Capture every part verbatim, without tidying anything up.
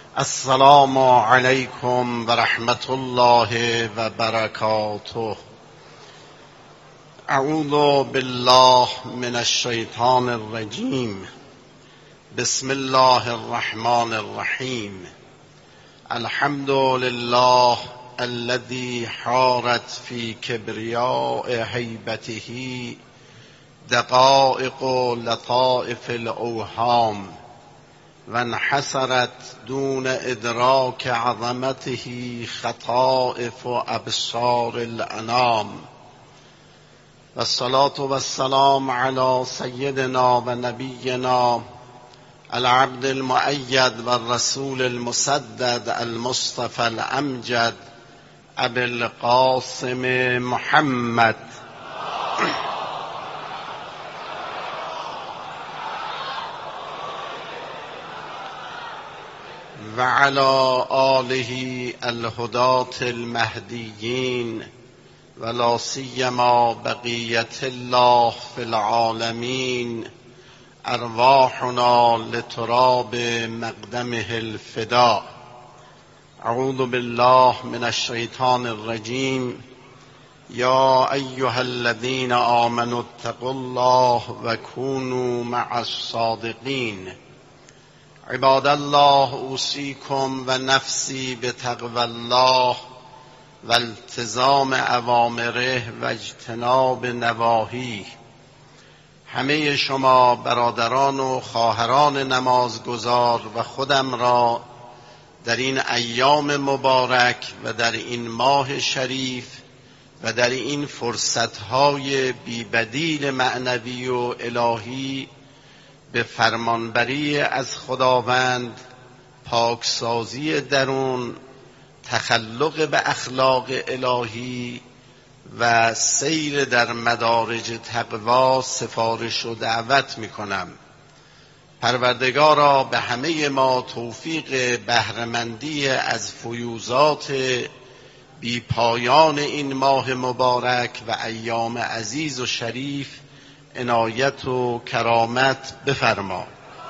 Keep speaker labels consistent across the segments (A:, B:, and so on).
A: السلام علیکم و رحمت الله و برکاته. اعوذ بالله من الشیطان الرجیم. بسم الله الرحمن الرحیم. الحمد لله الذي حارت في كبرياء هيبته دقائق لطائف الأوهام وانحسرت دون إدراك عظمته خطائف أبصار الأنام، والصلاة والسلام على سيدنا ونبينا العبد المؤيد والرسول المسدد المصطفى الأمجد أبي القاسم محمد وعلى آله الهداة المهديين ولا سيما بقية الله في العالمين. أرواحنا لتراب مقدمه الفداء. أعوذ بالله من الشيطان الرجيم. يا أيها الذين آمنوا اتقوا الله وكونوا مع الصادقين. عباد الله، اوصيكم و نفسی بتقوى الله و التزام اوامره و اجتناب نواهیه. همه شما برادران و خواهران نمازگزار و خودم را در این ایام مبارک و در این ماه شریف و در این فرصتهای بی‌بدیل معنوی و الهی به فرمانبری از خداوند، پاکسازی درون، تخلق به اخلاق الهی و سیر در مدارج تقوا سفارش و دعوت می کنم. پروردگارا به همه ما توفیق بهره‌مندی از فیوزات بی پایان این ماه مبارک و ایام عزیز و شریف عنایت و کرامت بفرما.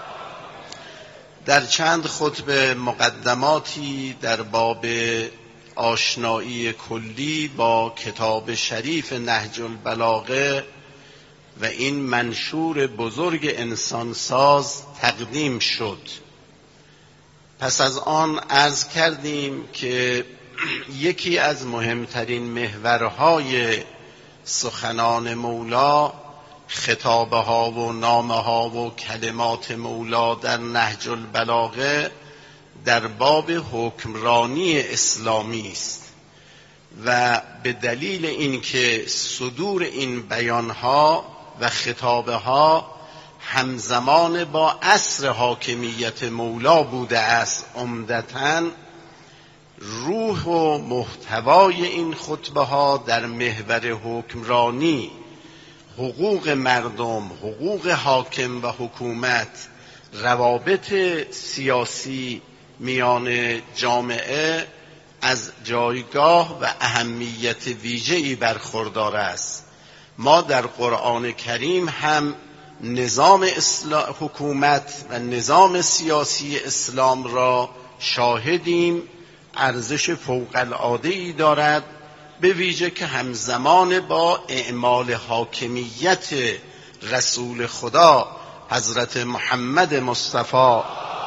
A: در چند خطبه مقدماتی در باب آشنایی کلی با کتاب شریف نهج البلاغه و این منشور بزرگ انسانساز تقدیم شد. پس از آن عرض کردیم که یکی از مهمترین محورهای سخنان مولا خطابه ها و نامه ها و کلمات مولا در نهج البلاغه در باب حکمرانی اسلامی است و به دلیل اینکه صدور این بیان ها و خطابه ها همزمان با عصر حاکمیت مولا بوده است، عمدتاً روح و محتوای این خطبه ها در محور حکمرانی، حقوق مردم، حقوق حاکم و حکومت، روابط سیاسی میان جامعه از جایگاه و اهمیت ویژه‌ای برخوردار است. ما در قرآن کریم هم نظام حکومت و نظام سیاسی اسلام را شاهدیم. ارزش فوق‌العاده‌ای دارد، به ویژه که همزمان با اعمال حاکمیت رسول خدا حضرت محمد مصطفی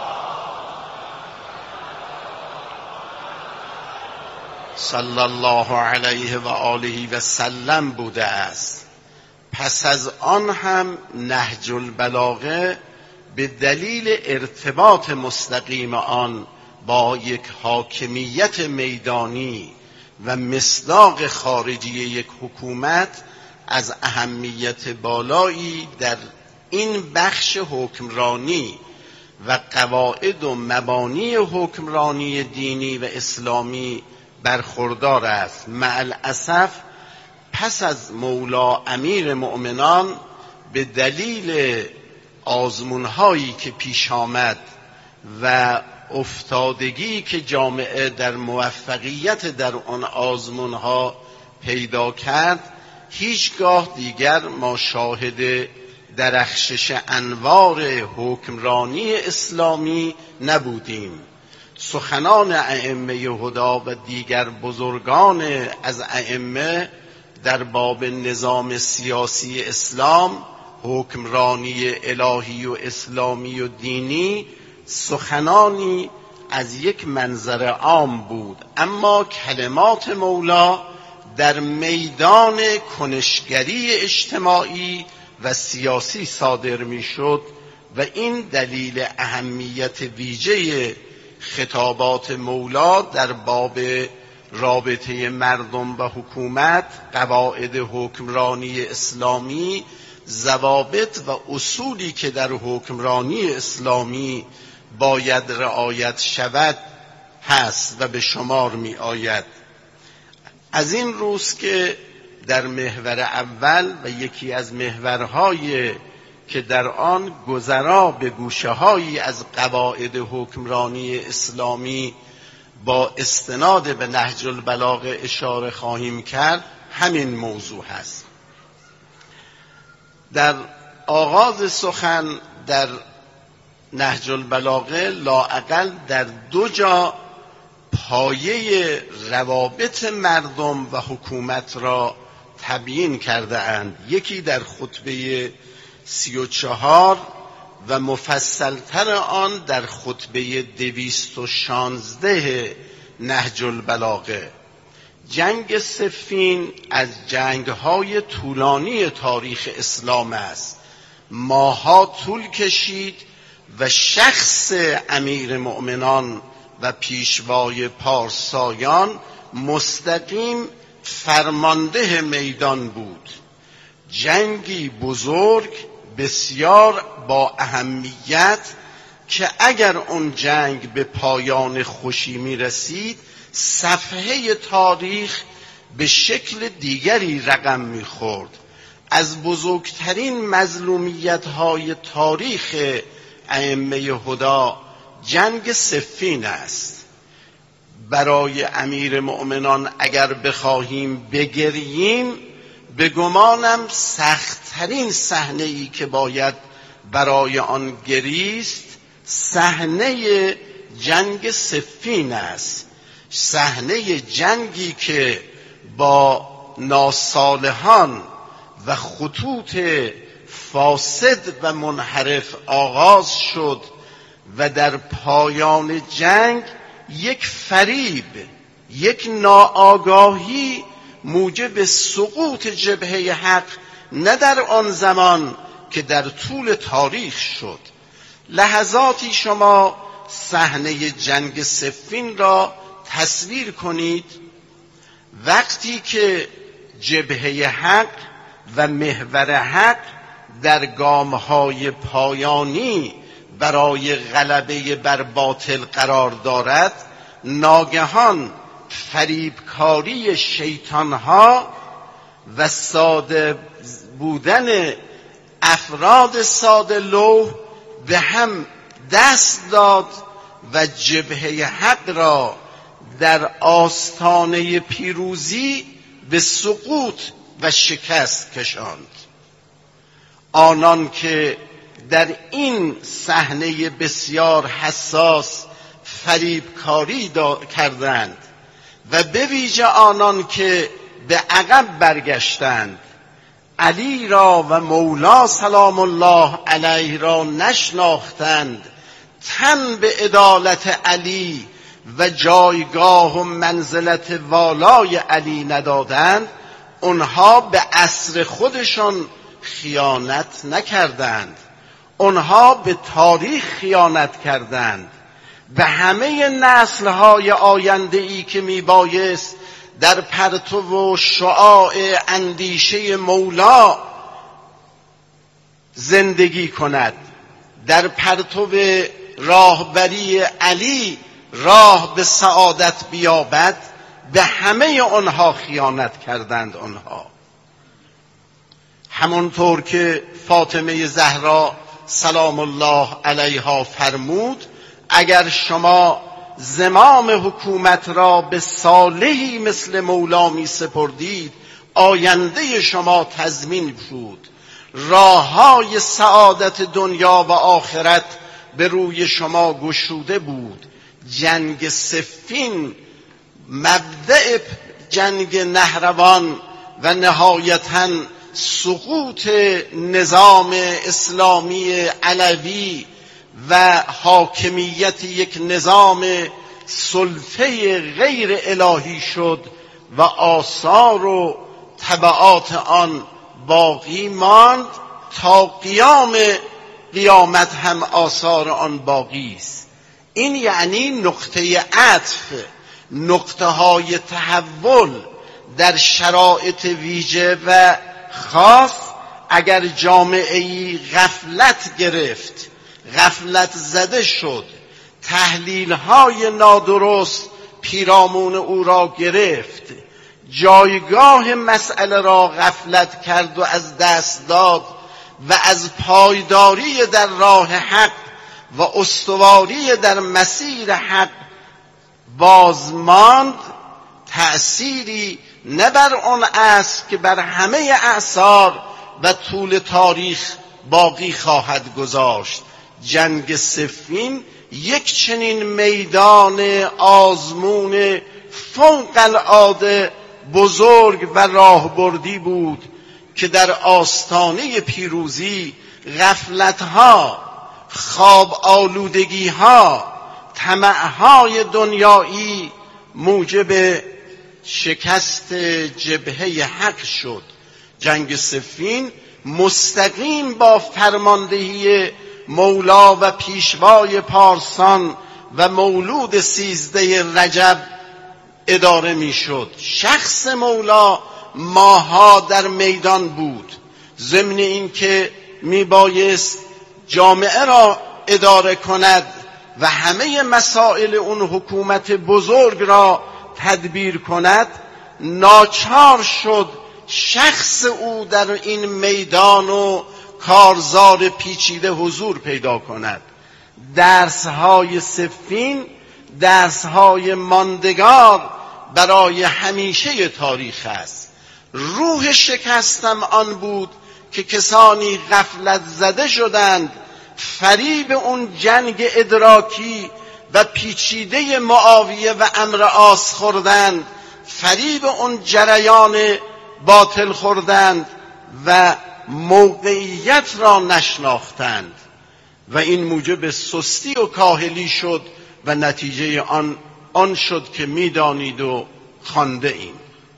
A: صلی الله علیه و آله و سلم بوده است. پس از آن هم نهج البلاغه به دلیل ارتباط مستقیم آن با یک حاکمیت میدانی و مصداق خارجی یک حکومت از اهمیت بالایی در این بخش حکمرانی و قواعد و مبانی حکمرانی دینی و اسلامی برخوردار است. مع الاسف پس از مولا امیر مؤمنان به دلیل آزمون‌هایی که پیش آمد و افتادگی که جامعه در موفقیت در آن آزمون‌ها پیدا کرد، هیچگاه دیگر ما شاهد درخشش انوار حکمرانی اسلامی نبودیم. سخنان ائمه هدا و دیگر بزرگان از ائمه در باب نظام سیاسی اسلام، حکمرانی الهی و اسلامی و دینی، سخنانی از یک منظر عام بود، اما کلمات مولا در میدان کنشگری اجتماعی و سیاسی صادر می شد و این دلیل اهمیت ویژه خطابات مولا در باب رابطه مردم و حکومت، قواعد حکمرانی اسلامی، ضوابط و اصولی که در حکمرانی اسلامی باید رعایت شود هست و به شمار می آید. از این روز که در محور اول و یکی از محورهای که در آن گذرا به گوشه‌هایی از قواعد حکمرانی اسلامی با استناد به نهج البلاغه اشاره خواهیم کرد، همین موضوع هست. در آغاز سخن در نهج البلاغه لااقل در دو جا پایه روابط مردم و حکومت را تبیین کرده اند. یکی در خطبه سی و چهار و مفصلتر آن در خطبه دویست و شانزده نهج البلاغه. جنگ صفین از جنگ‌های طولانی تاریخ اسلام است. ماها طول کشید و شخص امیر مؤمنان و پیشوای پارسایان مستقیم فرمانده میدان بود. جنگی بزرگ بسیار با اهمیت که اگر اون جنگ به پایان خوشی می رسید، صفحه تاریخ به شکل دیگری رقم می خورد. از بزرگترین مظلومیت های تاریخ ائمه هدا جنگ صفین است. برای امیر مؤمنان اگر بخواهیم بگریم، به گمانم سختترین صحنه ای که باید برای آن گریست صحنه جنگ صفین است. صحنه جنگی که با ناصالحان و خطوط فاسد و منحرف آغاز شد و در پایان جنگ یک فریب، یک ناآگاهی موجب سقوط جبهه حق نه در آن زمان که در طول تاریخ شد. لحظاتی شما صحنه جنگ صفین را تصویر کنید، وقتی که جبهه حق و محور حق در گام‌های پایانی برای غلبه بر باطل قرار دارد، ناگهان فریبکاری شیطانها و ساده بودن افراد ساده لوح به هم دست داد و جبهه حق را در آستانه پیروزی به سقوط و شکست کشاند. آنان که در این صحنه بسیار حساس فریبکاری کردند و به ویژه آنان که به عقب برگشتند، علی را و مولا سلام الله علیه را نشناختند، تن به عدالت علی و جایگاه و منزلت والای علی ندادند، اونها به عصر خودشان خیانت نکردند، اونها به تاریخ خیانت کردند. به همه نسل‌های آینده‌ای که میبایست در پرتو و شعاع اندیشه مولا زندگی کند، در پرتو راهبری علی راه به سعادت بیابد، به همه آنها خیانت کردند. آنها همانطور که فاطمه زهرا سلام الله علیها فرمود، اگر شما زمام حکومت را به صالحی مثل مولا می سپردید، آینده شما تضمین بود، راههای سعادت دنیا و آخرت به روی شما گشوده بود. جنگ صفین مبدأ جنگ نهروان و نهایتاً سقوط نظام اسلامی علوی و حاکمیت یک نظام سلطه غیر الهی شد و آثار و تبعات آن باقی ماند. تا قیام قیامت هم آثار آن باقی است. این یعنی نقطه عطف، نقطه های تحول در شرایط ویژه و خاص. اگر جامعه‌ای غفلت گرفت، غفلت زده شد، تحلیل های نادرست پیرامون او را گرفت، جایگاه مسئله را غفلت کرد و از دست داد و از پایداری در راه حق و استواری در مسیر حق باز ماند، تأثیری نه بر آن است که بر همه اعصار و طول تاریخ باقی خواهد گذاشت. جنگ صفین یک چنین میدان آزمون فوق العاده بزرگ و راهبردی بود که در آستانه پیروزی غفلت‌ها، خواب آلودگی‌ها، طمع‌های دنیایی موجب شکست جبهه حق شد. جنگ صفین مستقیم با فرماندهی مولا و پیشوای پارسان و مولود سیزده رجب اداره می شد. شخص مولا ماها در میدان بود، ضمن این که می بایست جامعه را اداره کند و همه مسائل اون حکومت بزرگ را تدبیر کند. ناچار شد شخص او در این میدان و کارزار پیچیده حضور پیدا کند. درس‌های صفین درس‌های ماندگار برای همیشه تاریخ است. روح شکستم آن بود که کسانی غفلت زده شدند، فریب اون جنگ ادراکی و پیچیده معاویه و عمرو عاص خوردند، فریب اون جریان باطل خوردند و موقعیت را نشناختند و این موجب سستی و کاهلی شد و نتیجه آن آن شد که میدانید و خوانده ایم.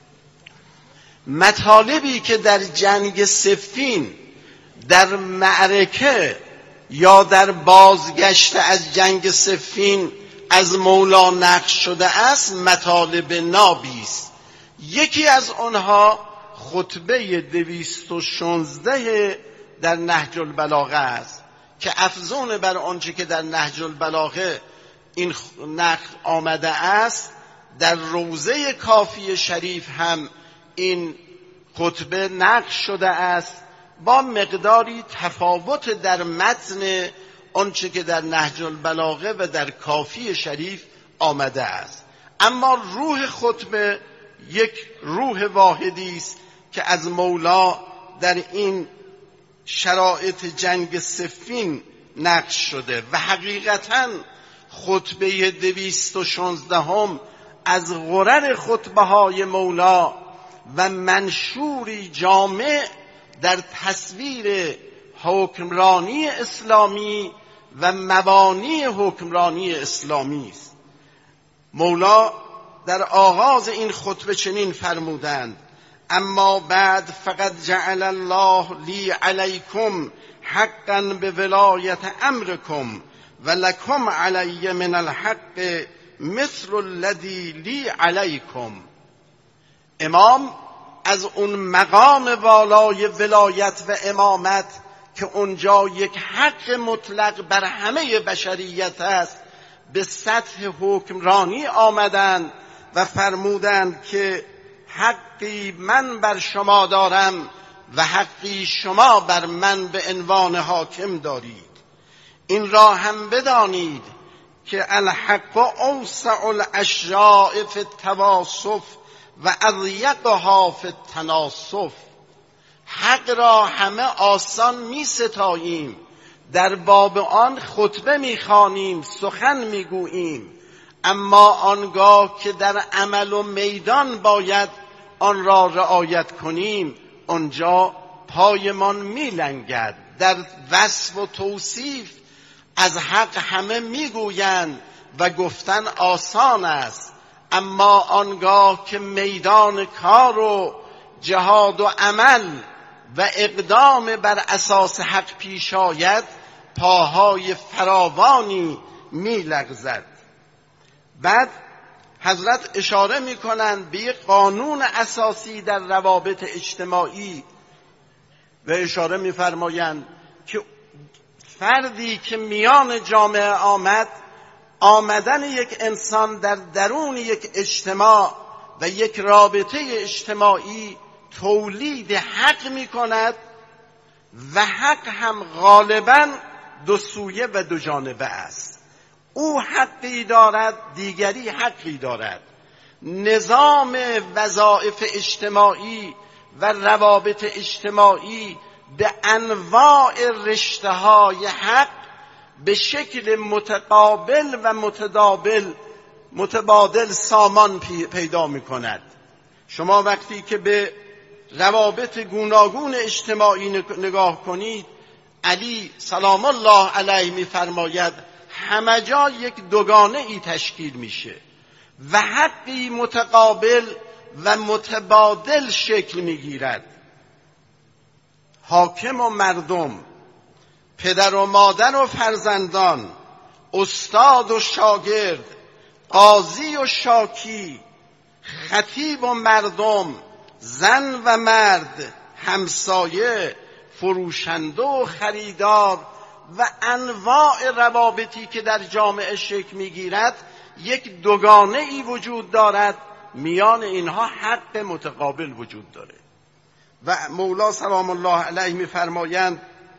A: مطالبی که در جنگ صفین در معرکه یا در بازگشت از جنگ صفین از مولا نقل شده است مطالب نابی است. یکی از آنها خطبه دویست و شانزده در نهج البلاغه است که افزون بر آنچه که در نهج البلاغه این نقل آمده است، در روضه کافی شریف هم این خطبه نقل شده است با مقداری تفاوت در متن آنچه که در نهج البلاغه و در کافی شریف آمده است، اما روح خطبه یک روح واحدی است که از مولا در این شرایط جنگ صفین نقل شده و حقیقتاً خطبه دویست و شانزدهم از غرر خطبه های مولا و منشوری جامع در تصویر حکمرانی اسلامی و مبانی حکمرانی اسلامی است. مولا در آغاز این خطبه چنین فرمودند: اما بعد فقد جعل الله لی علیکم حقا به ولایت امرکم و لکم علی من الحق مثل الذی لی علیکم. امام از اون مقام والای ولایت و امامت که اونجا یک حق مطلق بر همه بشریت است به سطح حکمرانی آمدند و فرمودند که حقی من بر شما دارم و حقی شما بر من به عنوان حاکم دارید. این را هم بدانید که الحق اوسع الاشیاء فی التواصف و اضیقها فی التناصف. حق را همه آسان می ستاییم، در باب آن خطبه می خوانیم، سخن می گوییم، اما آنگاه که در عمل و میدان باید آن را رعایت کنیم آنجا پایمان میلنگد. در وصف و توصیف از حق همه میگویند و گفتن آسان است، اما آنگاه که میدان کار و جهاد و عمل و اقدام بر اساس حق پیش آید پاهای فراوانی میلغزد. بعد حضرت اشاره میکنند به یک قانون اساسی در روابط اجتماعی و اشاره میفرمایند که فردی که میان جامعه آمد، آمدن یک انسان در درون یک اجتماع و یک رابطه اجتماعی تولید حق میکند و حق هم غالباً دو سویه و دو جانبه است. او حقی دارد، دیگری حقی دارد. نظام وظایف اجتماعی و روابط اجتماعی به انواع رشته‌های حق به شکل متقابل و متداول متبادل سامان پیدا می‌کند. شما وقتی که به روابط گوناگون اجتماعی نگاه کنید، علی سلام الله علیه می‌فرماید همه جا یک دوگانه ای تشکیل میشه و حقی متقابل و متبادل شکل میگیرد. حاکم و مردم، پدر و مادر و فرزندان، استاد و شاگرد، قاضی و شاکی، خطیب و مردم، زن و مرد، همسایه، فروشنده و خریدار و انواع روابطی که در جامعه شکل میگیرد یک دوگانه ای وجود دارد، میان اینها حق متقابل وجود داره. و مولا سلام الله علیه میفرمایند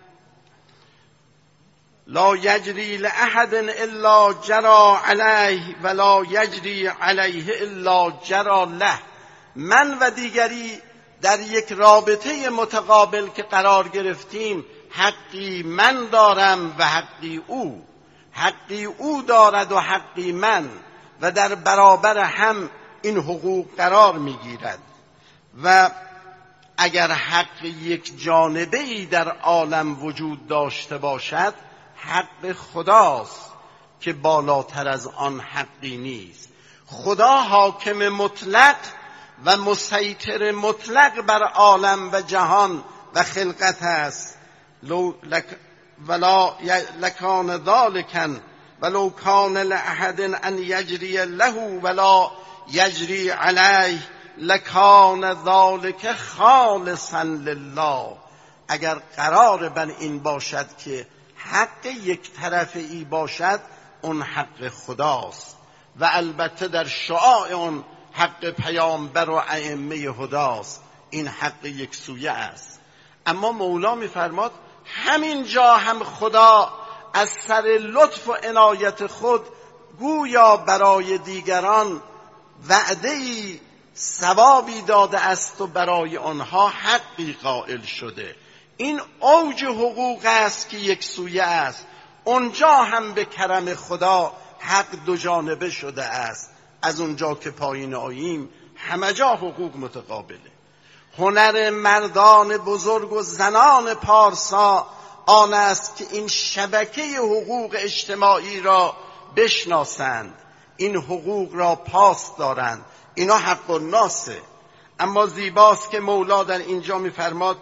A: لا یجری لأحد الا جرى علیه ولا یجری علیه الا جرى له. من و دیگری در یک رابطه متقابل که قرار گرفتیم، حقی من دارم و حقی او، حقی او دارد و حقی من، و در برابر هم این حقوق قرار میگیرد. و اگر حق یک جانبه‌ای در عالم وجود داشته باشد، حق خداست که بالاتر از آن حقی نیست. خدا حاکم مطلق و مسیطر مطلق بر عالم و جهان و خلقت است. لو لک ولا لکان ذالکا ولو کان لأحد ان یجری له ولا یجری علیه لکان ذالک خالصا لله. اگر قرار بر این باشد که حق یک طرفی باشد، اون حق خداست و البته در شعاع اون حق پیامبر و ائمه هداست. این حق یک سویه است. اما مولا میفرماد همین جا هم خدا از سر لطف و عنایت خود گویا برای دیگران وعده‌ای ثوابی داده است و برای آنها حقی قائل شده. این اوج حقوق است که یک سویه است. اونجا هم به کرم خدا حق دو جانبه شده است. از اونجا که پایین آییم همه جا حقوق متقابله. هنر مردان بزرگ و زنان پارسا آن است که این شبکه حقوق اجتماعی را بشناسند، این حقوق را پاس دارند. اینا حق الناسه. اما زیباست که مولا در اینجا میفرماد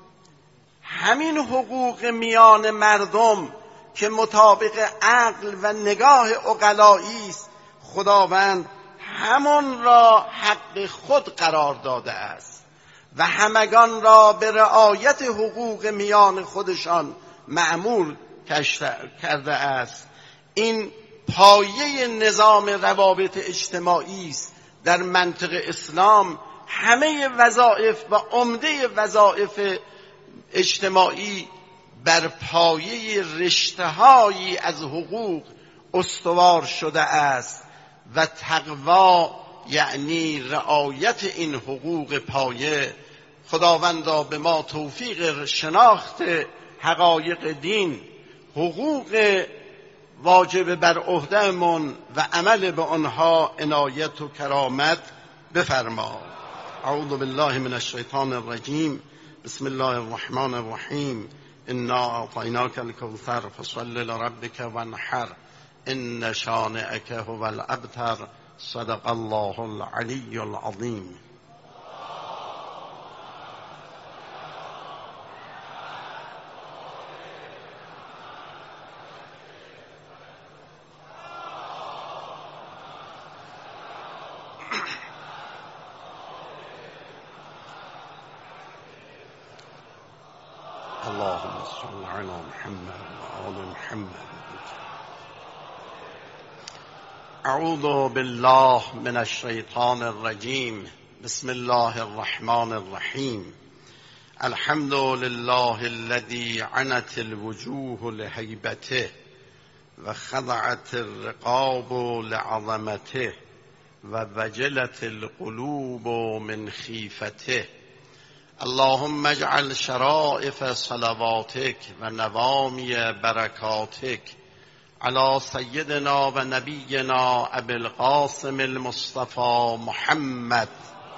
A: همین حقوق میان مردم که مطابق عقل و نگاه عقلایی است، خداوند همون را حق خود قرار داده است و همگان را به رعایت حقوق میان خودشان مأمور کرده است. این پایه نظام روابط اجتماعی است. در منطق اسلام همه وظایف و عمده وظایف اجتماعی بر پایه رشته‌هایی از حقوق استوار شده است و تقوا یعنی رعایت این حقوق پایه. خداوندا به ما توفیق شناخت حقایق دین، حقوق واجب بر عهده‌مان و عمل به آنها عنایت و کرامت بفرما. اعوذ بالله من الشیطان الرجیم. بسم الله الرحمن الرحیم. انا اعطیناک الکوثر فصل لربک وانحر ان شانئک هو الابتر. صدق الله العلی العظیم. اللهم صل على محمد وآل محمد. اعوذ بالله من الشیطان الرجیم. بسم الله الرحمن الرحیم. الحمد لله الذي عنت الوجوه لهیبته و خضعت الرقاب لعظمته و وجلت القلوب من خیفته. اللهم اجعل شرائف صلواتك و نوامی برکاتك على سيدنا و نبینا ابی القاسم المصطفى محمد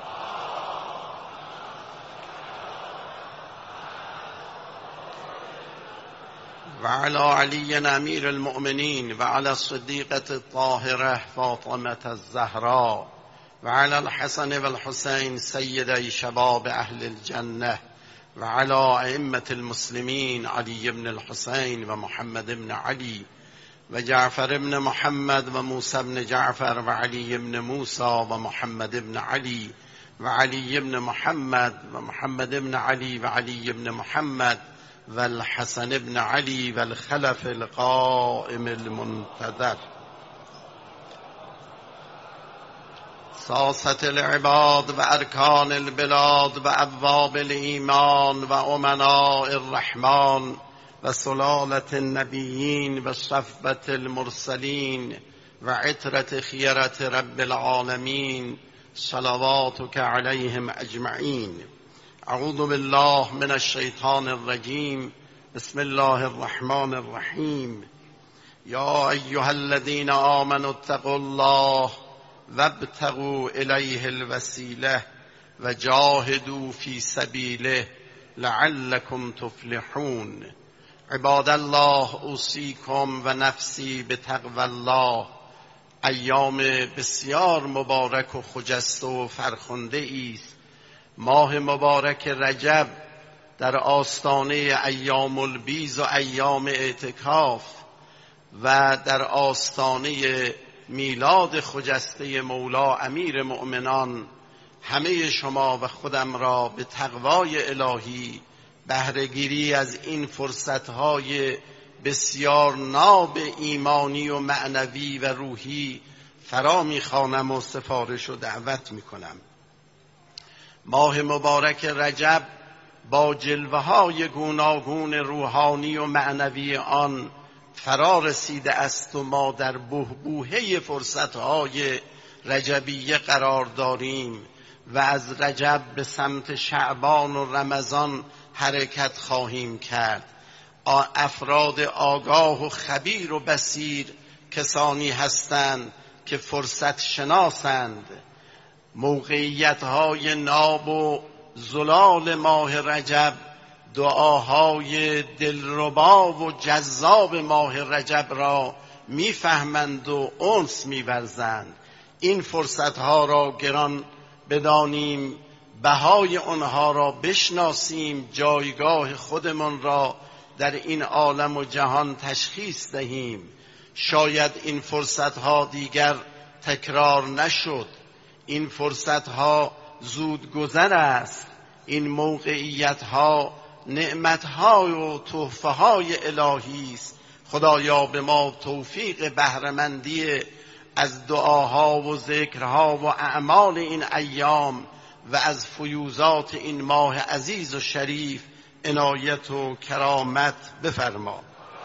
A: و على علی امیر المؤمنین و على الصدیقة الطاهرة فاطمة الزهراء و علی الحسن و الحسین سیدی شباب اهل الجنه و علی ائمة المسلمین علی بن الحسین و محمد بن علی و جعفر بن محمد و موسی بن جعفر و علی بن موسی و محمد بن علی و علی بن محمد و محمد بن علی و علی بن محمد و الحسن بن علی و الخلف القائم المنتظر. ساسة العباد و ارکان البلاد و ابواب الایمان و امناء الرحمن و سلالة النبیین و صفوة المرسلین و عطرة خیرة رب العالمین صلواتك علیهم اجمعین. اعوذ بالله من الشیطان الرجیم. بسم الله الرحمن الرحیم. یا ایها الذین آمنوا اتقوا الله وابتغوا الیه الوسیله و جاهدوا فی سبیله لعلکم تفلحون. عباد الله اوصیکم و نفسی بتقوی الله. ایام بسیار مبارک و خجسته و فرخنده است. ماه مبارک رجب در آستانه ایام البیض و ایام اعتکاف و در آستانه میلاد خجسته مولا امیر مؤمنان همه شما و خودم را به تقوای الهی بهره‌گیری از این فرصت‌های بسیار ناب ایمانی و معنوی و روحی فرا می‌خوانم و سفارش و دعوت می‌کنم. ماه مبارک رجب با جلوه‌های گوناگون روحانی و معنوی آن فرا رسیده است و ما در بحبوحه فرصت‌های رجبیه قرار داریم و از رجب به سمت شعبان و رمضان حرکت خواهیم کرد. افراد آگاه و خبیر و بصیر کسانی هستند که فرصت شناسند. موقعیت‌های ناب و زلال ماه رجب، دعاهای دلربا و جذاب ماه رجب را میفهمند و انس می‌ورزند. این فرصت‌ها را گران بدانیم، بهای آنها را بشناسیم، جایگاه خودمان را در این عالم و جهان تشخیص دهیم. شاید این فرصت‌ها دیگر تکرار نشد. این فرصت‌ها زود گذر است. این موقعیت‌ها نعمت‌ها و تحفه‌های الهی است. خدایا به ما توفیق بهره‌مندی از دعاها و ذکرها و اعمال این ایام و از فیوزات این ماه عزیز و شریف عنایت و کرامت بفرما.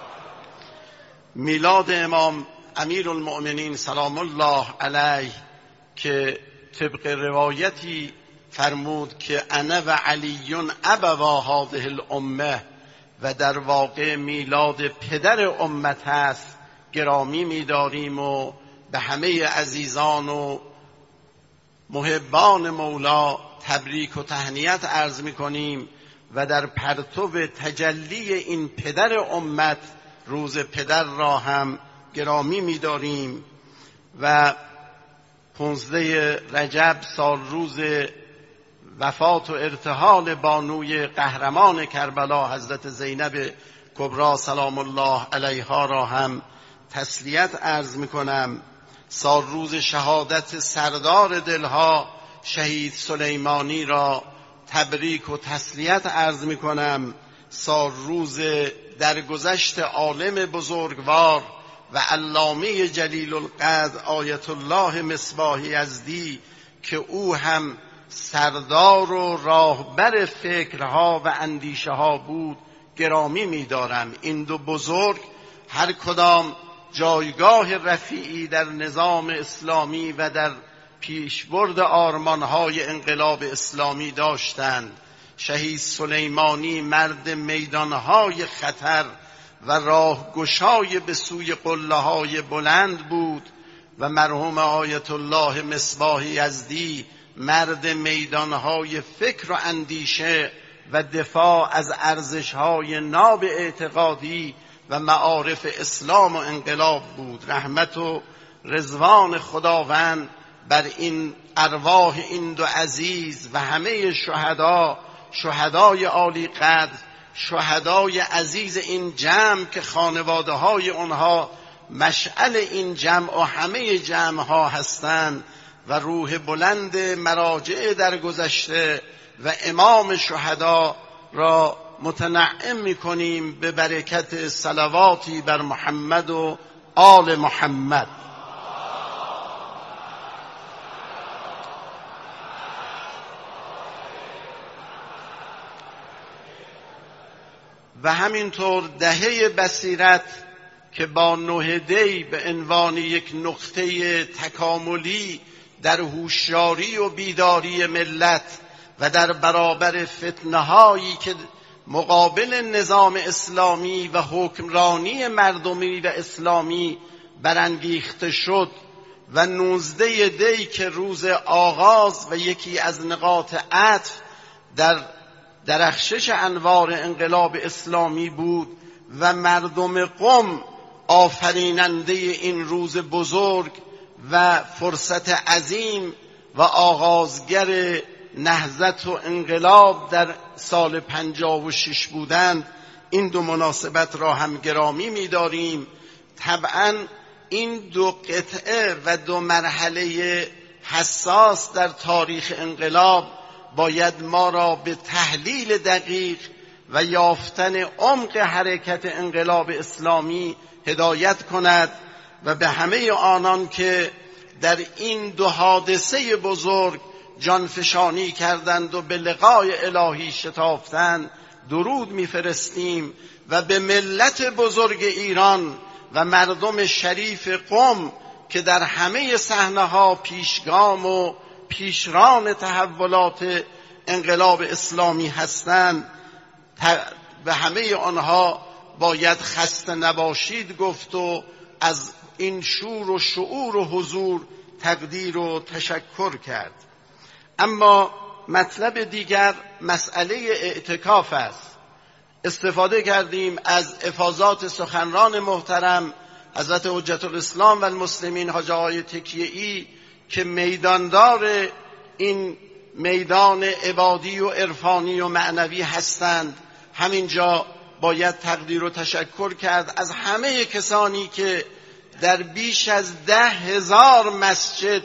A: میلاد امام امیر المؤمنین سلام الله علیه که طبق روایتی فرمود که انا و علیون ابوا هذه الامه و در واقع میلاد پدر امت است، گرامی می‌داریم و به همه عزیزان و محبان مولا تبریک و تهنیت عرض می‌کنیم و در پرتو تجلی این پدر امت روز پدر را هم گرامی می‌داریم و پانزده رجب سال روز وفات و ارتحال بانوی قهرمان کربلا حضرت زینب کبری سلام الله علیها را هم تسلیت عرض می‌کنم. سال روز شهادت سردار دلها شهید سلیمانی را تبریک و تسلیت عرض می‌کنم. سال روز درگذشت عالم بزرگوار و علامه جلیل القدر آیت الله مصباح یزدی که او هم سردار و راهبر فکرها و اندیشه ها بود گرامی می‌دارم. این دو بزرگ هر کدام جایگاه رفیعی در نظام اسلامی و در پیشبرد آرمان‌های انقلاب اسلامی داشتند. شهید سلیمانی مرد میدان‌های خطر و راهگشای به سوی قله‌های بلند بود و مرحوم آیت الله مصباح یزدی مرد میدان‌های فکر و اندیشه و دفاع از ارزش‌های ناب اعتقادی و معارف اسلام و انقلاب بود. رحمت و رضوان خداوند بر این ارواح این دو عزیز و همه شهدا، شهدای عالی قدر، شهدای عزیز این جمع که خانواده های اونها مشعل این جمع و همه جمع ها هستند و روح بلند مراجع در گذشته و امام شهدا را متنعم می‌کنیم به برکت صلواتی بر محمد و آل محمد. و همینطور دهه بصیرت که با نه دی به عنوان یک نقطه تکاملی در هوشیاری و بیداری ملت و در برابر فتنه‌هایی که مقابل نظام اسلامی و حکمرانی مردمی و اسلامی برانگیخته شد و نوزده دی که روز آغاز و یکی از نقاط عطف در درخشش انوار انقلاب اسلامی بود و مردم قم آفریننده این روز بزرگ و فرصت عظیم و آغازگر نهضت و انقلاب در سال پنجاه و شش بودند. این دو مناسبت را هم گرامی می‌داریم. طبعاً این دو قطعه و دو مرحله حساس در تاریخ انقلاب باید ما را به تحلیل دقیق و یافتن عمق حرکت انقلاب اسلامی هدایت کند و به همه آنان که در این دو حادثه بزرگ جانفشانی کردند و به لقای الهی شتافتند درود می‌فرستیم و به ملت بزرگ ایران و مردم شریف قم که در همه صحنه‌ها پیشگام و پیشران تحولات انقلاب اسلامی هستند به همه آنها باید خسته نباشید گفت و از این شور و شعور و حضور تقدیر و تشکر کرد. اما مطلب دیگر مسئله اعتکاف است. استفاده کردیم از افاضات سخنران محترم حضرت حجت الاسلام و المسلمین حاجی آقای تکیه‌ای که میداندار این میدان عبادی و عرفانی و معنوی هستند. همینجا باید تقدیر و تشکر کرد از همه کسانی که در بیش از ده هزار مسجد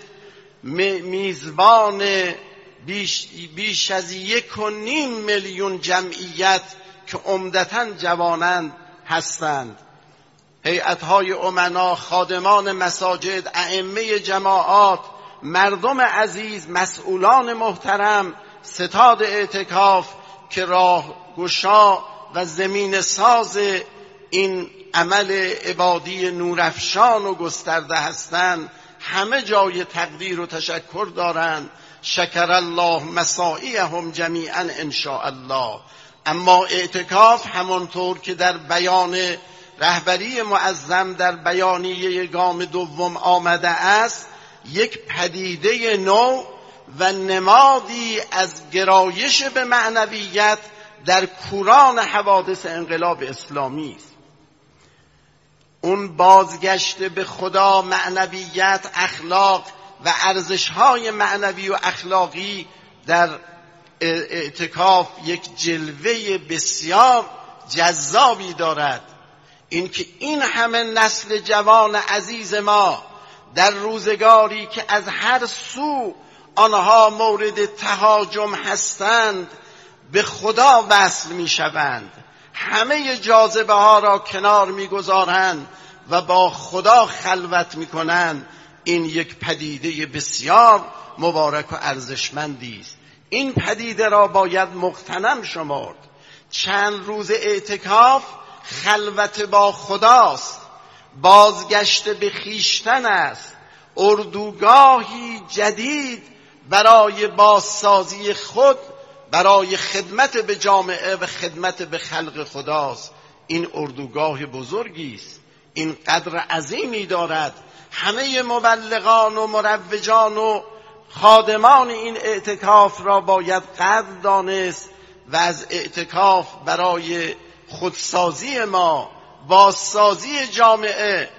A: میزبان بیش, بیش از یک و نیم میلیون جمعیت که عمدتاً جوانند هستند. هیئت‌های امنا، خادمان مساجد، ائمه جماعات، مردم عزیز، مسئولان محترم، ستاد اعتکاف که راهگشا و زمین ساز این عمل عبادی نورافشان و گسترده هستند، همه جای تقدیر و تشکر دارند. شکر الله مساعیهم جمیعا ان شاء الله. اما اعتکاف همانطور که در بیان رهبری معظم در بیانیه گام دوم آمده است، یک پدیده نو و نمادی از گرایش به معنویت در کوران حوادث انقلاب اسلامی است. اون بازگشت به خدا، معنویت، اخلاق و ارزش‌های معنوی و اخلاقی در اعتکاف یک جلوه بسیار جذابی دارد. اینکه این همه نسل جوان عزیز ما در روزگاری که از هر سو آنها مورد تهاجم هستند به خدا وصل می شوند، همه جاذبه ها را کنار می گذارند و با خدا خلوت می کنند. این یک پدیده بسیار مبارک و ارزشمندی است. این پدیده را باید مغتنم شمرد. چند روز اعتکاف خلوت با خداست، بازگشت به خویشتن است، اردوگاهی جدید برای بازسازی خود، برای خدمت به جامعه و خدمت به خلق خداست. این اردوگاه بزرگی است، این قدر عظیمی دارد. همه مبلغان و مروجان و خادمان این اعتکاف را باید قدر دانست و از اعتکاف برای خودسازی ما، بازسازی جامعه،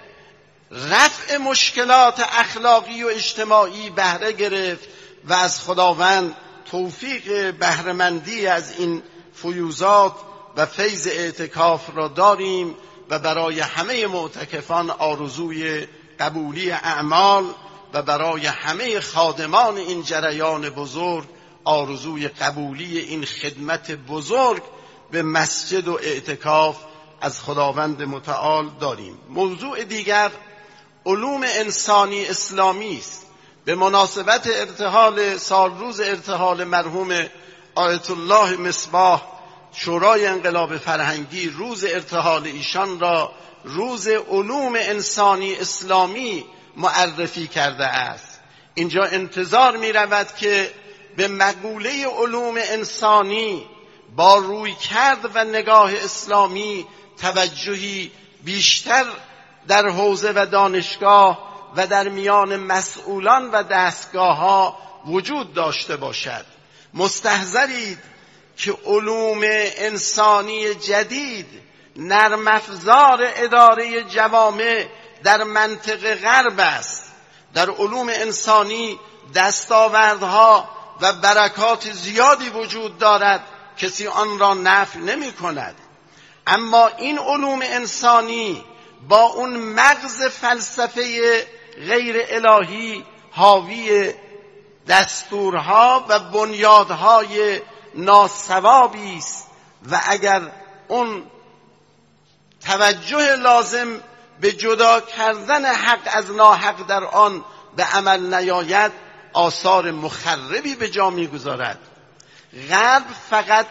A: رفع مشکلات اخلاقی و اجتماعی بهره گرفت و از خداوند توفیق بهره‌مندی از این فیوزات و فیض اعتکاف را داریم و برای همه معتکفان آرزوی قبولی اعمال و برای همه خادمان این جریان بزرگ آرزوی قبولی این خدمت بزرگ به مسجد و اعتکاف از خداوند متعال داریم. موضوع دیگر علوم انسانی اسلامی است. به مناسبت ارتحال سالروز ارتحال مرحوم آیت الله مصباح شورای انقلاب فرهنگی، روز ارتحال ایشان را روز علوم انسانی اسلامی معرفی کرده است. اینجا انتظار می رود که به مقوله علوم انسانی با روی کرد و نگاه اسلامی توجهی بیشتر در حوزه و دانشگاه و در میان مسئولان و دستگاه ها وجود داشته باشد. مستحضرید که علوم انسانی جدید نرم افزار اداره جوامع در منطقه غرب است. در علوم انسانی دستاوردها و برکات زیادی وجود دارد، کسی آن را نفی نمی کند. اما این علوم انسانی با اون مغز فلسفه غیر الهی حاوی دستورها و بنیادهای ناسوابی است و اگر اون توجه لازم به جدا کردن حق از ناحق در آن به عمل نیاید، آثار مخربی به جا می‌گذارد. غرب فقط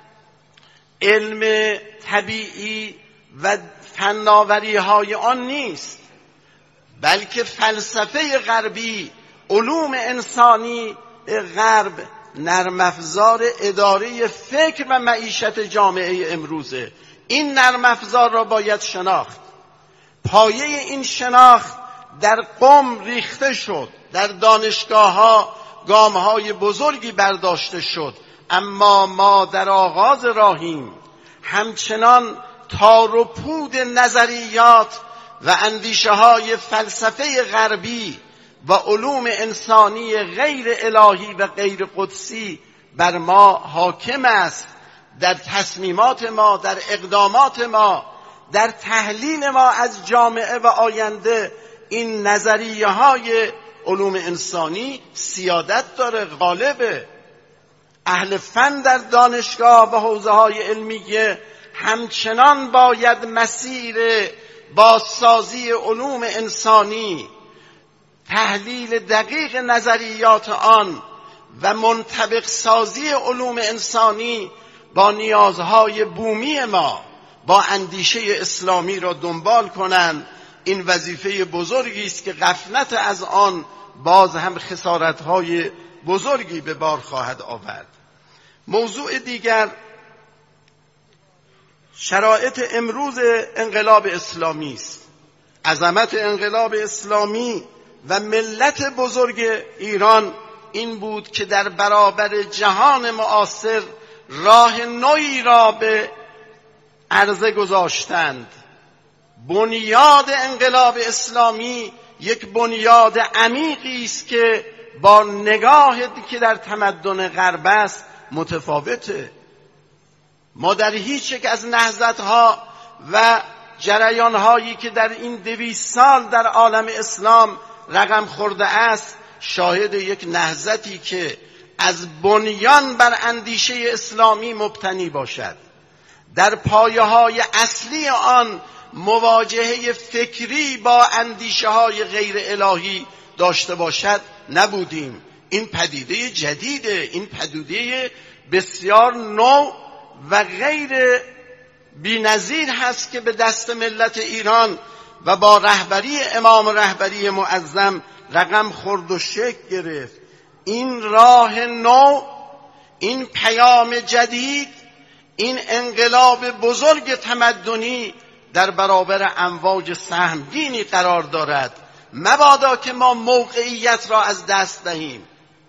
A: علم طبیعی و فناوری‌های آن نیست، بلکه فلسفه غربی، علوم انسانی غرب نرم افزار اداره فکر و معیشت جامعه امروزه. این نرم افزار را باید شناخت. پایه این شناخت در قم ریخته شد، در دانشگاه‌ها گام‌های بزرگی برداشته شد، اما ما در آغاز راهیم. همچنان تار و پود نظریات و اندیشه‌های فلسفه غربی و علوم انسانی غیر الهی و غیر قدسی بر ما حاکم است. در تصمیمات ما، در اقدامات ما، در تحلیل ما از جامعه و آینده این نظریه های علوم انسانی سیادت داره، غالبه. اهل فن در دانشگاه و حوزه های علمیه همچنان باید مسیر بازسازی علوم انسانی، تحلیل دقیق نظریات آن و منطبق سازی علوم انسانی با نیازهای بومی ما، با اندیشه اسلامی را دنبال کنند. این وظیفه بزرگی است که غفلت از آن باز هم خسارت‌های بزرگی به بار خواهد آورد. موضوع دیگر شرایط امروز انقلاب اسلامی است. عظمت انقلاب اسلامی و ملت بزرگ ایران این بود که در برابر جهان معاصر راه نوعی را به عرضه گذاشتند. بنیاد انقلاب اسلامی یک بنیاد عمیقی است که با نگاهی که در تمدن غرب است متفاوته. ما در هیچ یک از نهضت‌ها و جریان‌هایی که در این دویست سال در عالم اسلام رقم خورده است شاهد یک نهضتی که از بنیان بر اندیشه اسلامی مبتنی باشد، در پایه‌های اصلی آن مواجهه فکری با اندیشه‌های غیر الهی داشته باشد نبودیم. این پدیده جدیده، این پدیده بسیار نو و غیر بی‌نظیر هست که به دست ملت ایران و با رهبری امام رهبری معظم رقم خورد و شکل گرفت. این راه نو، این پیام جدید، این انقلاب بزرگ تمدنی در برابر امواج سهمگینی قرار دارد. مبادا که ما موقعیت را از دست دهیم.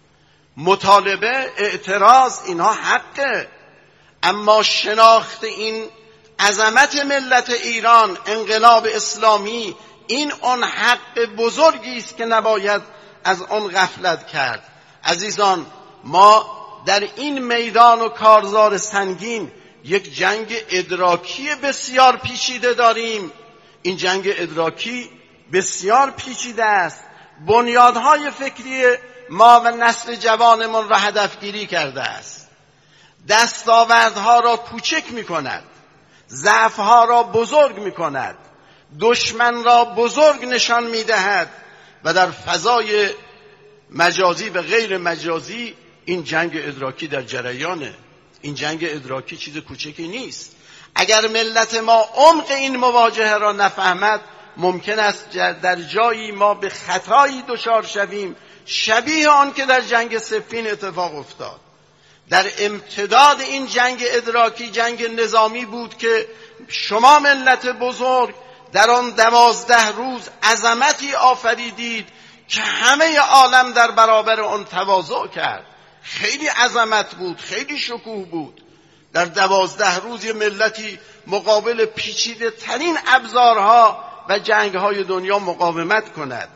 A: مطالبه، اعتراض، اینها حقه، اما شناخت این عظمت ملت ایران، انقلاب اسلامی، این آن حق بزرگی است که نباید از آن غفلت کرد. عزیزان، ما در این میدان و کارزار سنگین یک جنگ ادراکی بسیار پیچیده داریم. این جنگ ادراکی بسیار پیچیده است. بنیادهای فکری ما و نسل جوانمان را هدفگیری کرده است. دستاوردها را کوچک می کند، ضعفها را بزرگ می کند، دشمن را بزرگ نشان می دهد و در فضای مجازی و غیر مجازی این جنگ ادراکی در جریانه. این جنگ ادراکی چیز کوچکی نیست. اگر ملت ما عمق این مواجهه را نفهمد ممکن است در جایی ما به خطایی دچار شویم شبیه آن که در جنگ صفین اتفاق افتاد. در امتداد این جنگ ادراکی جنگ نظامی بود که شما ملت بزرگ در آن دوازده روز عظمتی آفریدید که همه عالم در برابر آن تواضع کرد. خیلی عظمت بود، خیلی شکوه بود. در دوازده روز یه ملتی مقابل پیچیده ترین ابزارها و جنگهای دنیا مقاومت کند.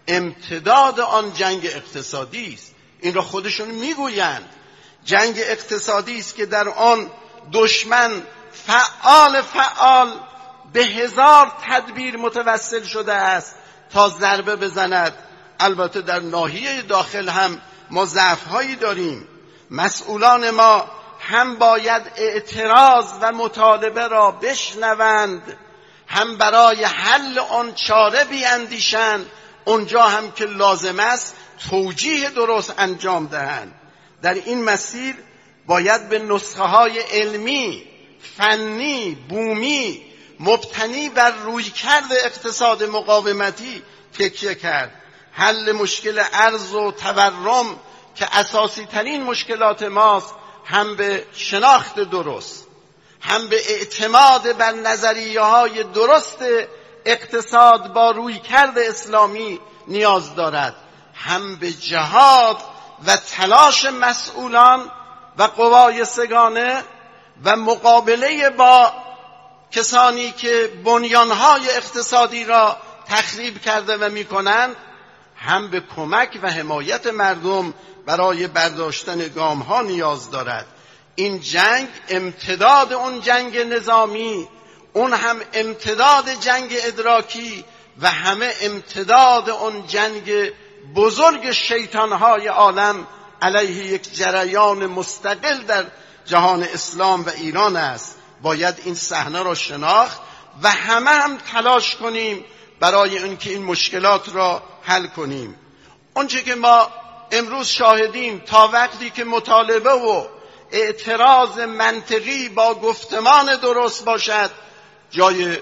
A: امتداد آن جنگ اقتصادی است. این را خودشون میگویند. جنگ اقتصادی است که در آن دشمن فعال فعال به هزار تدبیر متوسل شده است تا ضربه بزند. البته در ناحیه داخل هم ما ضعف‌هایی داریم. مسئولان ما هم باید اعتراض و مطالبه را بشنوند، هم برای حل آن چاره بیاندیشند، اونجا هم که لازم است توجیه درست انجام دهند. در این مسیر باید به نسخه های علمی، فنی، بومی مبتنی بر رویکرد اقتصاد مقاومتی تکیه کرد. حل مشکل ارز و تورم که اساسی ترین مشکلات ماست هم به شناخت درست، هم به اعتماد بر نظریه های درست اقتصاد با رویکرد اسلامی نیاز دارد، هم به جهاد و تلاش مسئولان و قوای سگانه و مقابله با کسانی که بنیانهای اقتصادی را تخریب کرده و میکنند، هم به کمک و حمایت مردم برای برداشتن گامها نیاز دارد. این جنگ امتداد اون جنگ نظامی، اون هم امتداد جنگ ادراکی و همه امتداد اون جنگ بزرگ شیطانهای عالم علیه یک جریان مستقل در جهان اسلام و ایران است. باید این صحنه را شناخت و همه هم تلاش کنیم برای اینکه این مشکلات را حل کنیم. اونچه که ما امروز شاهدیم تا وقتی که مطالبه و اعتراض منطقی با گفتمان درست باشد جای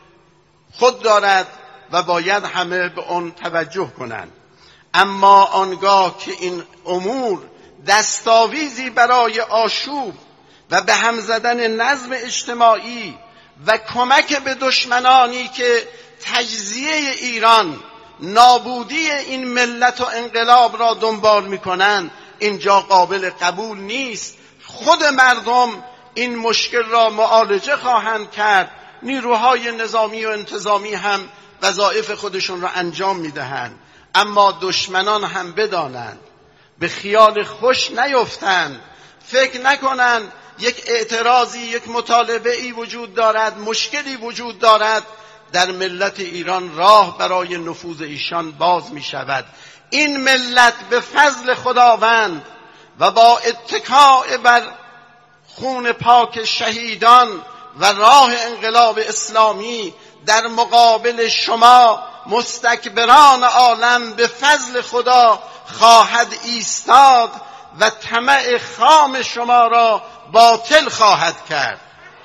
A: خود دارد و باید همه به آن توجه کنند. اما آنگاه که این امور دستاویزی برای آشوب و به هم زدن نظم اجتماعی و کمک به دشمنانی که تجزیه ایران، نابودی این ملت و انقلاب را دنبال میکنند، اینجا قابل قبول نیست. خود مردم این مشکل را معالجه خواهند کرد، نیروهای نظامی و انتظامی هم وظایف خودشون را انجام میدهند. اما دشمنان هم بدانند، به خیال خوش نیفتند، فکر نکنند یک اعتراضی، یک مطالبه ای وجود دارد، مشکلی وجود دارد، در ملت ایران راه برای نفوذ ایشان باز می شود. این ملت به فضل خداوند و با اتکاء بر خون پاک شهیدان و راه انقلاب اسلامی در مقابل شما مستکبران عالم به فضل خدا خواهد ایستاد و طمع خام شما را باطل خواهد کرد.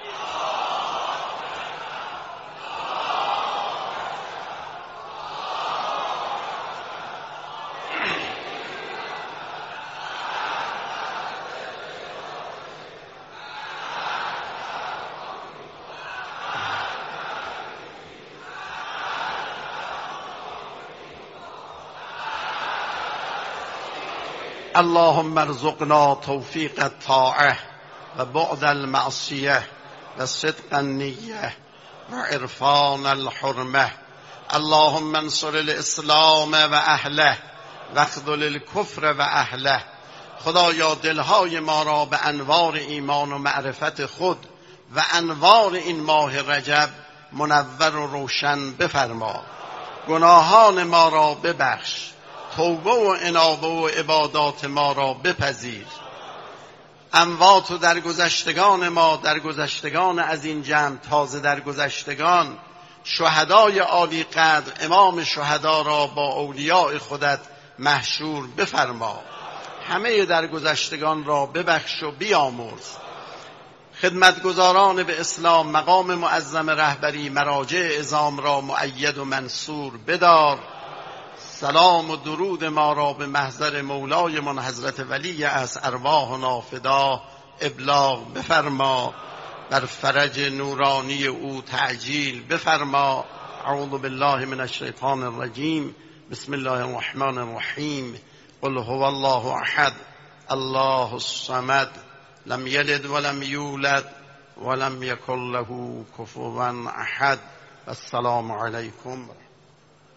A: اللهم ارزقنا توفیق الطاعه و بعد المعصیه و صدق النیه و عرفان الحرمه. اللهم انصر الاسلام و اهله و اخذل الکفر و اهله. خدایا دلهای ما را به انوار ایمان و معرفت خود و انوار این ماه رجب منور و روشن بفرما. گناهان ما را ببخش، توبه و انابه و عبادات ما را بپذیر. اموات و درگذشتگان ما، درگذشتگان از این جمع، تازه درگذشتگان، شهدای عالی قدر، امام شهدا را با اولیاء خودت محشور بفرما. همه درگذشتگان را ببخش و بیامرز. خدمتگزاران به اسلام، مقام معظم رهبری، مراجع عظام را مؤید و منصور بدار. سلام و درود ما را به محضر مولای من حضرت ولی از ارواحنا فدا ابلاغ بفرما. بر فرج نورانی او تعجیل بفرما. اعوذ بالله من الشیطان الرجیم. بسم الله الرحمن الرحیم. قل هو الله احد الله الصمد لم یلد ولم یولد ولم یکن له کفوا احد. السلام علیکم.